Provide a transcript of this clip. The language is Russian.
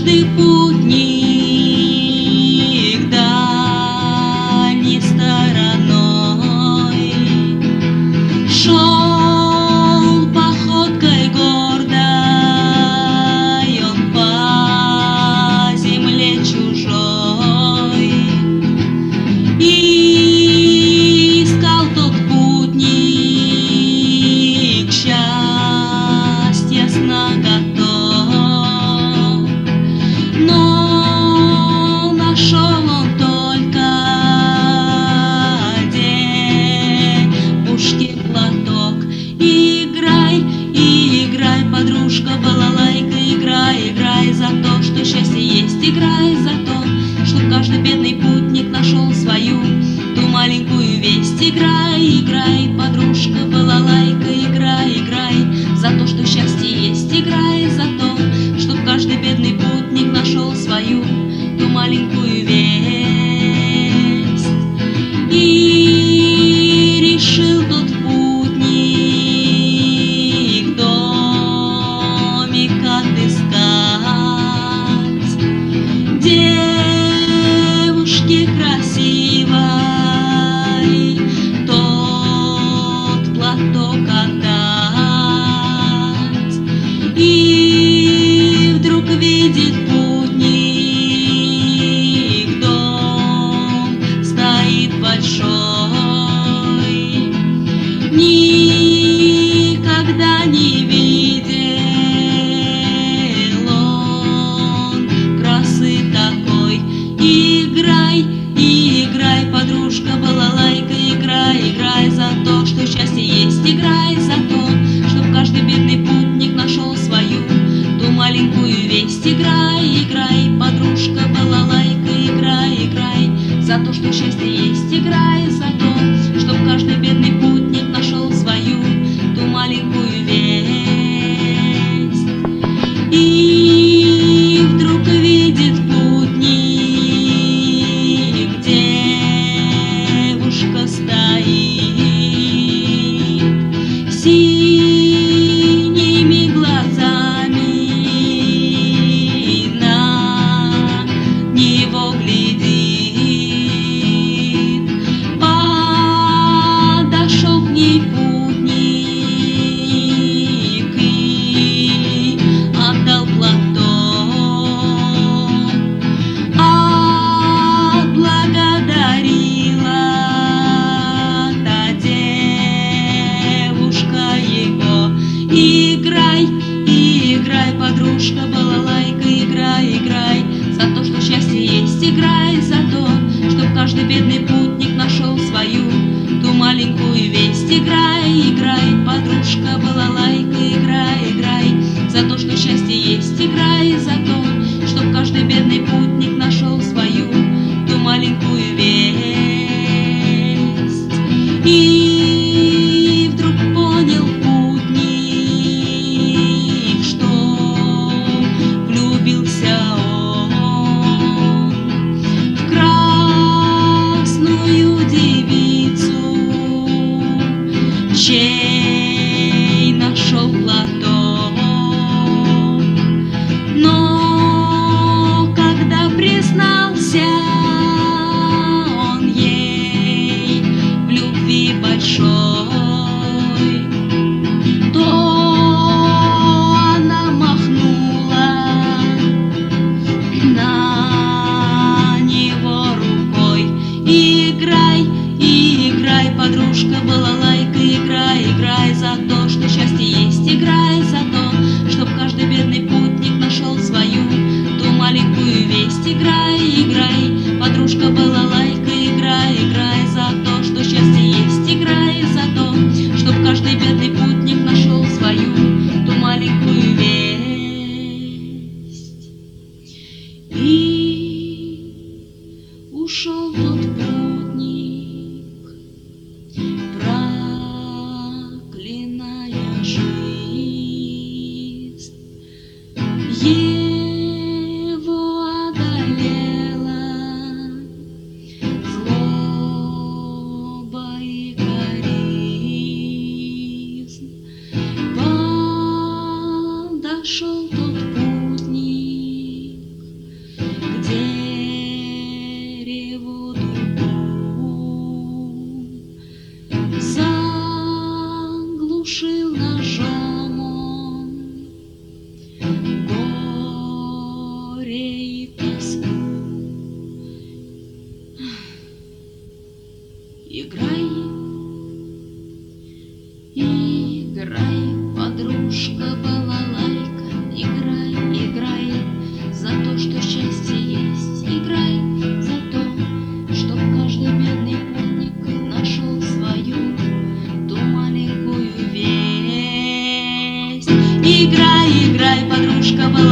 каждый путник дальней стороной шел походкой гордой, он по земле чужой, и искал тот путник счастья с наготов. Но нашел он только девушке платок. Играй, играй, подружка, балалайка, играй, играй за то, что счастье есть, играй за то, что каждый бедный путник нашел свою ту маленькую весть. Играй, играй, подружка, балалайка, играй, играй за то, что счастье есть, играй за то, чтоб каждый бедный путник нашел свою ту маленькую весть. И решил тот путник домик отыскать девушке красивой тот платок отдать. И вдруг видит путник, дом стоит большой, никогда не видел он красы такой. Играй, играй, подружка, балалайка, играй, играй за то, что счастье есть, играй за то, чтоб каждый бедный путник нашел свою ту маленькую весть. Играй, играй, подружка, балалайка, играй, играй за то, что счастье есть, играй за то, чтоб каждый бедный путник нашел свою ту маленькую весть. И вдруг видит путник, девушка стоит, синими глазами на него глядит. Подошел к ней путник и отдал платок, отблагодарила та девушка его. Играй, играй, подружка, балалайка, играй, играй за то, что счастье есть, играй за то, чтоб каждый бедный путник нашел свою ту маленькую весть. Играй, играй, подружка, балалайка, играй, играй за то, что счастье есть, играй за то, чтоб каждый бедный путник нашел свою ту маленькую весть. И вдруг понял путник, что влюбился он в красную девицу, чей нашел платок. Но когда признался он ей в любви большой, то она махнула на него рукой. Играй, играй, подружка, балалайка, играй, играй за то, что счастье есть, играй за то, чтоб каждый бедный путник нашел свою ту маленькую весть. Играй, играй, подружка, балалайка, играй, играй за то, что счастье есть, играй за то, чтоб каждый бедный путник нашел свою ту маленькую весть. И ушел тот путник, проклиная жизнь. Его одолела злоба и корезнь. Подошел тот путник глушил ножом он горе и тоску. Играй, играй, подружка балалайка, играй, играй за то, что счастье есть, играй за то, чтоб каждый бедный путник нашел свою ту маленькую весть. Играй, играй, подружка балалайка.